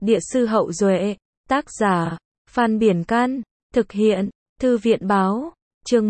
Địa sư Hậu Duệ, tác giả, Phan Biển Can, thực hiện, Thư viện Báo, chương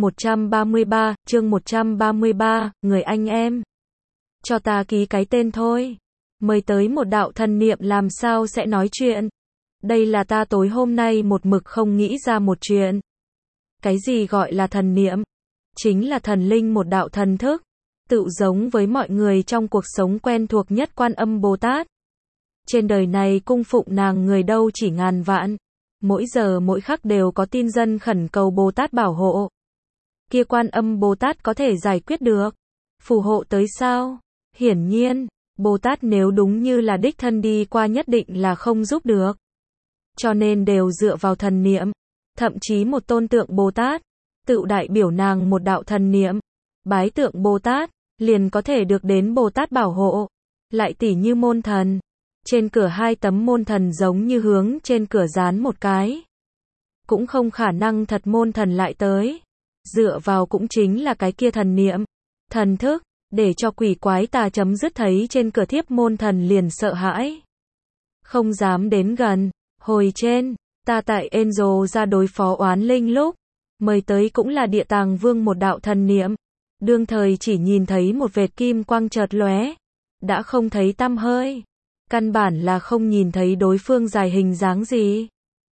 133, người anh em. Cho ta ký cái tên thôi. Mời tới một đạo thần niệm làm sao sẽ nói chuyện. Đây là ta tối hôm nay một mực không nghĩ ra một chuyện. Cái gì gọi là thần niệm? Chính là thần linh một đạo thần thức. Tự giống với mọi người trong cuộc sống quen thuộc nhất Quan Âm Bồ Tát. Trên đời này cung phụng nàng người đâu chỉ ngàn vạn. Mỗi giờ mỗi khắc đều có tin dân khẩn cầu Bồ Tát bảo hộ. Kia Quan Âm Bồ Tát có thể giải quyết được. Phù hộ tới sao? Hiển nhiên, Bồ Tát nếu đúng như là đích thân đi qua nhất định là không giúp được. Cho nên đều dựa vào thần niệm. Thậm chí một tôn tượng Bồ Tát, tự đại biểu nàng một đạo thần niệm. Bái tượng Bồ Tát, liền có thể được đến Bồ Tát bảo hộ. Lại tỉ như môn thần. Trên cửa hai tấm môn thần giống như hướng trên cửa dán một cái. Cũng không khả năng thật môn thần lại tới. Dựa vào cũng chính là cái kia thần niệm, thần thức, để cho quỷ quái tà chấm dứt thấy trên cửa thiếp môn thần liền sợ hãi. Không dám đến gần. Hồi trên, ta tại Angel ra đối phó oán linh lúc, mời tới cũng là Địa Tàng Vương một đạo thần niệm. Đương thời chỉ nhìn thấy một vệt kim quang chợt lóe, đã không thấy tăm hơi. Căn bản là không nhìn thấy đối phương dài hình dáng gì.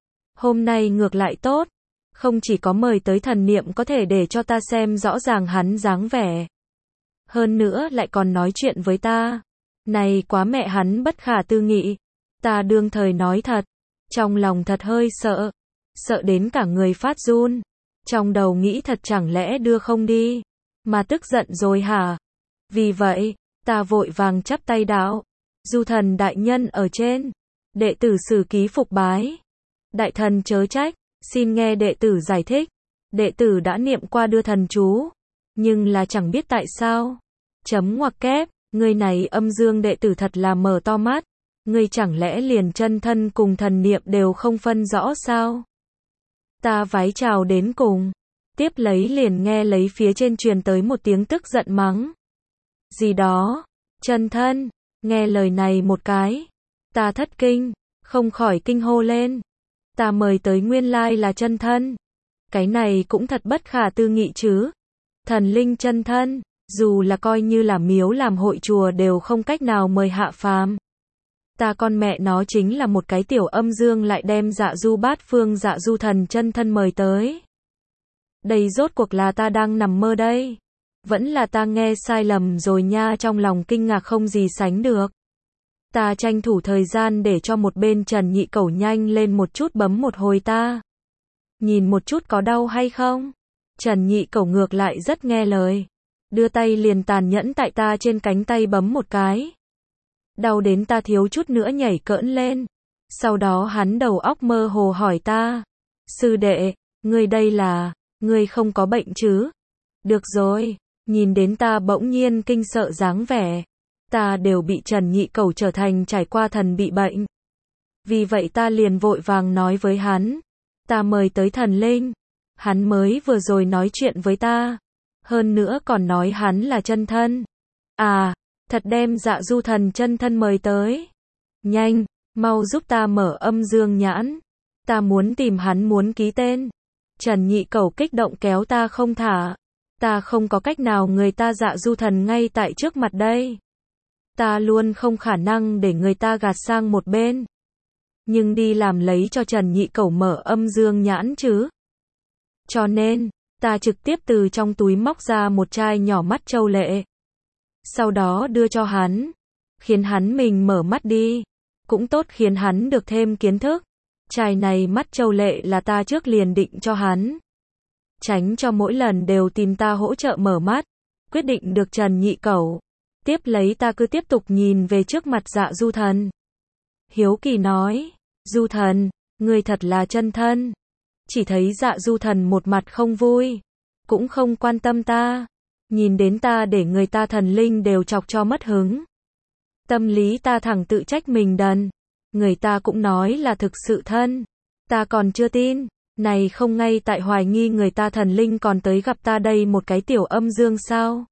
Hôm nay ngược lại tốt, không chỉ có mời tới thần niệm có thể để cho ta xem rõ ràng hắn dáng vẻ. Hơn nữa lại còn nói chuyện với ta. Này quá mẹ hắn bất khả tư nghị. Ta đương thời nói thật, trong lòng thật hơi sợ. Sợ đến cả người phát run. Trong đầu nghĩ thật chẳng lẽ đưa không đi. Mà tức giận rồi hả? Vì vậy, ta vội vàng chắp tay đạo. Du thần đại nhân ở trên. Đệ tử xử ký phục bái. Đại thần chớ trách, xin nghe đệ tử giải thích. Đệ tử đã niệm qua đưa thần chú. Nhưng là chẳng biết tại sao. Chấm ngoặc kép, người này âm dương đệ tử thật là mở to mắt. Người chẳng lẽ liền chân thân cùng thần niệm đều không phân rõ sao? Ta vái chào đến cùng. Tiếp lấy liền nghe lấy phía trên truyền tới một tiếng tức giận mắng. Gì đó? Chân thân? Nghe lời này một cái. Ta thất kinh, không khỏi kinh hô lên. Ta mời tới nguyên lai là chân thân. Cái này cũng thật bất khả tư nghị chứ. Thần linh chân thân, dù là coi như là miếu làm hội chùa đều không cách nào mời hạ phàm. Ta con mẹ nó chính là một cái tiểu âm dương lại đem Dạ Du Bát Phương Dạ Du thần chân thân mời tới. Đây rốt cuộc là ta đang nằm mơ đây. Vẫn là ta nghe sai lầm rồi nha, trong lòng kinh ngạc không gì sánh được. Ta tranh thủ thời gian để cho một bên Trần Nhị Cẩu nhanh lên một chút bấm một hồi ta. Nhìn một chút có đau hay không? Trần Nhị Cẩu ngược lại rất nghe lời. Đưa tay liền tàn nhẫn tại ta trên cánh tay bấm một cái. Đau đến ta thiếu chút nữa nhảy cỡn lên. Sau đó hắn đầu óc mơ hồ hỏi ta. Sư đệ, ngươi đây là, ngươi không có bệnh chứ? Được rồi, nhìn đến ta bỗng nhiên kinh sợ dáng vẻ. Ta đều bị Trần Nhị Cẩu trở thành trải qua thần bị bệnh. Vì vậy ta liền vội vàng nói với hắn. Ta mời tới thần linh. Hắn mới vừa rồi nói chuyện với ta. Hơn nữa còn nói hắn là chân thân. À, thật đem Dạ Du thần chân thân mời tới. Nhanh, mau giúp ta mở âm dương nhãn. Ta muốn tìm hắn muốn ký tên. Trần Nhị Cẩu kích động kéo ta không thả. Ta không có cách nào, người ta Dạ Du thần ngay tại trước mặt đây. Ta luôn không khả năng để người ta gạt sang một bên. Nhưng đi làm lấy cho Trần Nhị Cẩu mở âm dương nhãn chứ. Cho nên, ta trực tiếp từ trong túi móc ra một chai nhỏ mắt châu lệ. Sau đó đưa cho hắn. Khiến hắn mình mở mắt đi. Cũng tốt khiến hắn được thêm kiến thức. Chai này mắt châu lệ là ta trước liền định cho hắn. Tránh cho mỗi lần đều tìm ta hỗ trợ mở mắt. Quyết định được Trần Nhị Cẩu. Tiếp lấy ta cứ tiếp tục nhìn về trước mặt Dạ Du thần. Hiếu kỳ nói. Du thần, ngươi thật là chân thân. Chỉ thấy Dạ Du thần một mặt không vui. Cũng không quan tâm ta. Nhìn đến ta để người ta thần linh đều chọc cho mất hứng. Tâm lý ta thẳng tự trách mình đần. Người ta cũng nói là thực sự thân. Ta còn chưa tin. Này không ngay tại hoài nghi người ta thần linh còn tới gặp ta đây một cái tiểu âm dương sao?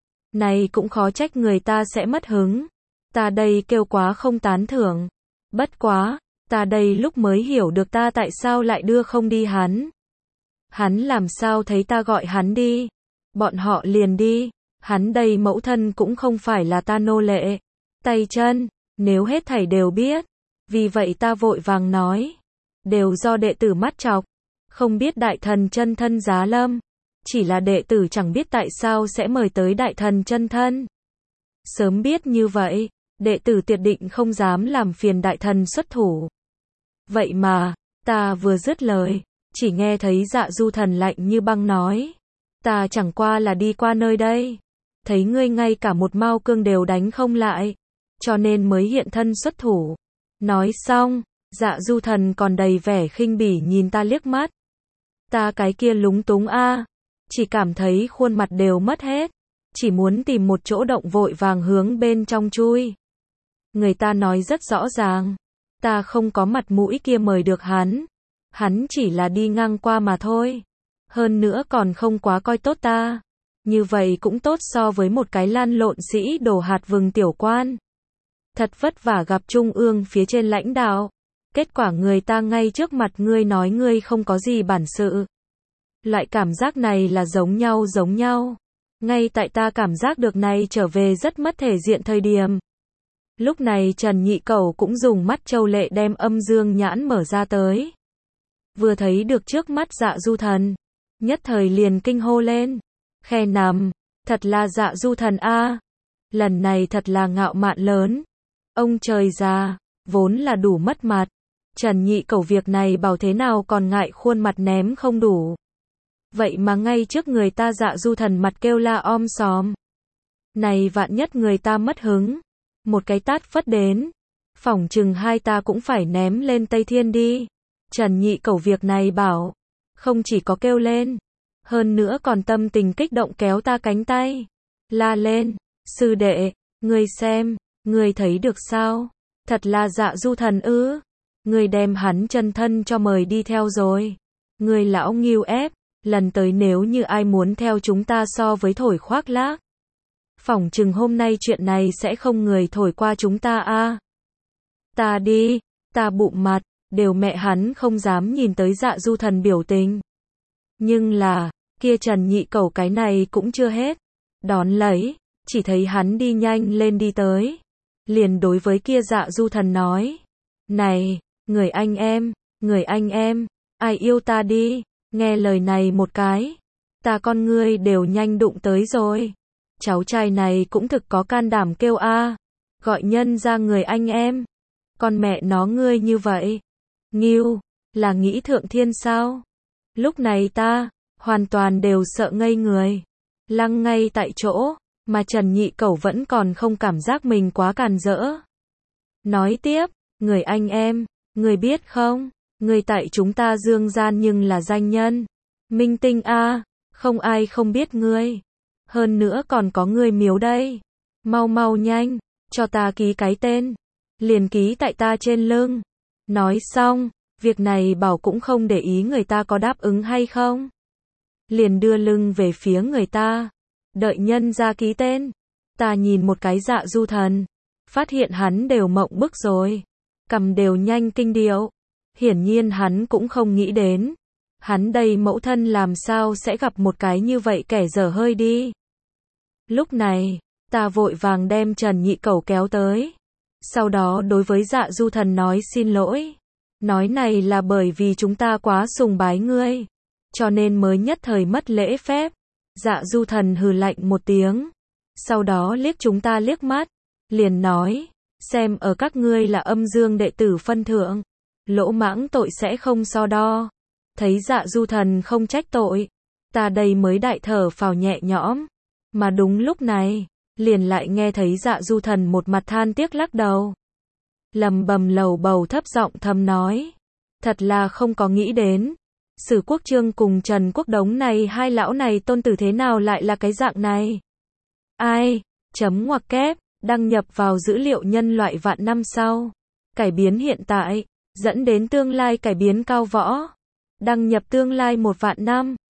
Này cũng khó trách người ta sẽ mất hứng. Ta đây kêu quá không tán thưởng. Bất quá, Ta đây lúc mới hiểu được ta tại sao lại đưa không đi hắn. Hắn làm sao thấy ta gọi hắn đi. Bọn họ liền đi. Hắn đây mẫu thân cũng không phải là ta nô lệ. Tay chân, nếu hết thảy đều biết. Vì vậy ta vội vàng nói. Đều do đệ tử mắt chọc. Không biết đại thần chân thân giá lâm. Chỉ là đệ tử chẳng biết tại sao sẽ mời tới đại thần chân thân. Sớm biết như vậy, đệ tử tuyệt định không dám làm phiền đại thần xuất thủ. Vậy mà, ta vừa dứt lời, chỉ nghe thấy Dạ Du Thần lạnh như băng nói. Ta chẳng qua là đi qua nơi đây. Thấy ngươi ngay cả một mao cương đều đánh không lại. Cho nên mới hiện thân xuất thủ. Nói xong, Dạ Du Thần còn đầy vẻ khinh bỉ nhìn ta liếc mắt. Ta cái kia lúng túng chỉ cảm thấy khuôn mặt đều mất hết. Chỉ muốn tìm một chỗ động vội vàng hướng bên trong chui. Người ta nói rất rõ ràng. Ta không có mặt mũi kia mời được hắn. Hắn chỉ là đi ngang qua mà thôi. Hơn nữa còn không quá coi tốt ta. Như vậy cũng tốt so với một cái lan lộn sĩ đổ hạt vừng tiểu quan. Thật vất vả gặp trung ương phía trên lãnh đạo. Kết quả người ta ngay trước mặt ngươi nói ngươi không có gì bản sự. Loại cảm giác này là giống nhau. Ngay tại ta cảm giác được này trở về rất mất thể diện thời điểm. Lúc này Trần Nhị Cẩu cũng dùng mắt châu lệ đem âm dương nhãn mở ra tới. Vừa thấy được trước mắt Dạ Du Thần. Nhất thời liền kinh hô lên. Khe nằm, thật là Dạ Du Thần Lần này thật là ngạo mạn lớn. Ông trời già, vốn là đủ mất mặt. Trần Nhị Cẩu việc này bảo thế nào còn ngại khuôn mặt ném không đủ. Vậy mà ngay trước người ta Dạ Du Thần mặt kêu la om sòm. Này vạn nhất người ta mất hứng. Một cái tát phất đến. Phỏng chừng hai ta cũng phải ném lên Tây Thiên đi. Trần Nhị Cẩu việc này bảo. Không chỉ có kêu lên. Hơn nữa còn tâm tình kích động kéo ta cánh tay. La lên. Sư đệ, ngươi xem, ngươi thấy được sao? Thật là Dạ Du Thần Ngươi đem hắn chân thân cho mời đi theo rồi. Ngươi lão nghiêu ép. Lần tới nếu như ai muốn theo chúng ta so với thổi khoác lác. Phỏng chừng hôm nay chuyện này sẽ không người thổi qua chúng ta Ta đi, ta bụng mặt, đều mẹ hắn không dám nhìn tới Dạ Du Thần biểu tình. Nhưng là, kia Trần Nhị Cẩu cái này cũng chưa hết. Đón lấy, chỉ thấy hắn đi nhanh lên đi tới. Liền đối với kia Dạ Du Thần nói. Này, người anh em, ai yêu ta đi. Nghe lời này một cái. Ta con ngươi đều nhanh đụng tới rồi. Cháu trai này cũng thực có can đảm kêu gọi nhân ra người anh em. Con mẹ nó ngươi như vậy. Nghiêu, là nghĩ thượng thiên sao? Lúc này ta, hoàn toàn đều sợ ngây người. Lăng ngay tại chỗ, mà Trần Nhị Cẩu vẫn còn không cảm giác mình quá càn rỡ. Nói tiếp, người anh em, người biết không? Người tại chúng ta Dương gian nhưng là danh nhân. Minh tinh không ai không biết ngươi. Hơn nữa còn có người miếu đây. Mau nhanh, cho ta ký cái tên. Liền ký tại ta trên lưng. Nói xong, việc này bảo cũng không để ý người ta có đáp ứng hay không. Liền đưa lưng về phía người ta. Đợi nhân ra ký tên. Ta nhìn một cái Dạ Du Thần. Phát hiện hắn đều mộng bức rồi. Cầm đều nhanh kinh điệu. Hiển nhiên hắn cũng không nghĩ đến. Hắn đây mẫu thân làm sao sẽ gặp một cái như vậy kẻ dở hơi đi. Lúc này, ta vội vàng đem Trần Nhị Cẩu kéo tới. Sau đó đối với Dạ Du Thần nói xin lỗi. Nói này là bởi vì chúng ta quá sùng bái ngươi. Cho nên mới nhất thời mất lễ phép. Dạ Du Thần hừ lạnh một tiếng. Sau đó liếc chúng ta liếc mắt. Liền nói, xem ở các ngươi là âm dương đệ tử phân thượng. Lỗ mãng tội sẽ không so đo. Thấy Dạ Du Thần không trách tội. Ta đây mới đại thở phào nhẹ nhõm. Mà đúng lúc này, liền lại nghe thấy Dạ Du Thần một mặt than tiếc lắc đầu. Lầm bầm lầu bầu thấp giọng thầm nói. Thật là không có nghĩ đến. Sử Quốc Trương cùng Trần Quốc Đống này hai lão này tôn tử thế nào lại là cái dạng này. Ai, chấm ngoặc kép, đăng nhập vào dữ liệu nhân loại vạn năm sau. Cải biến hiện tại, dẫn đến tương lai cải biến cao võ. Đăng nhập tương lai 1 vạn năm.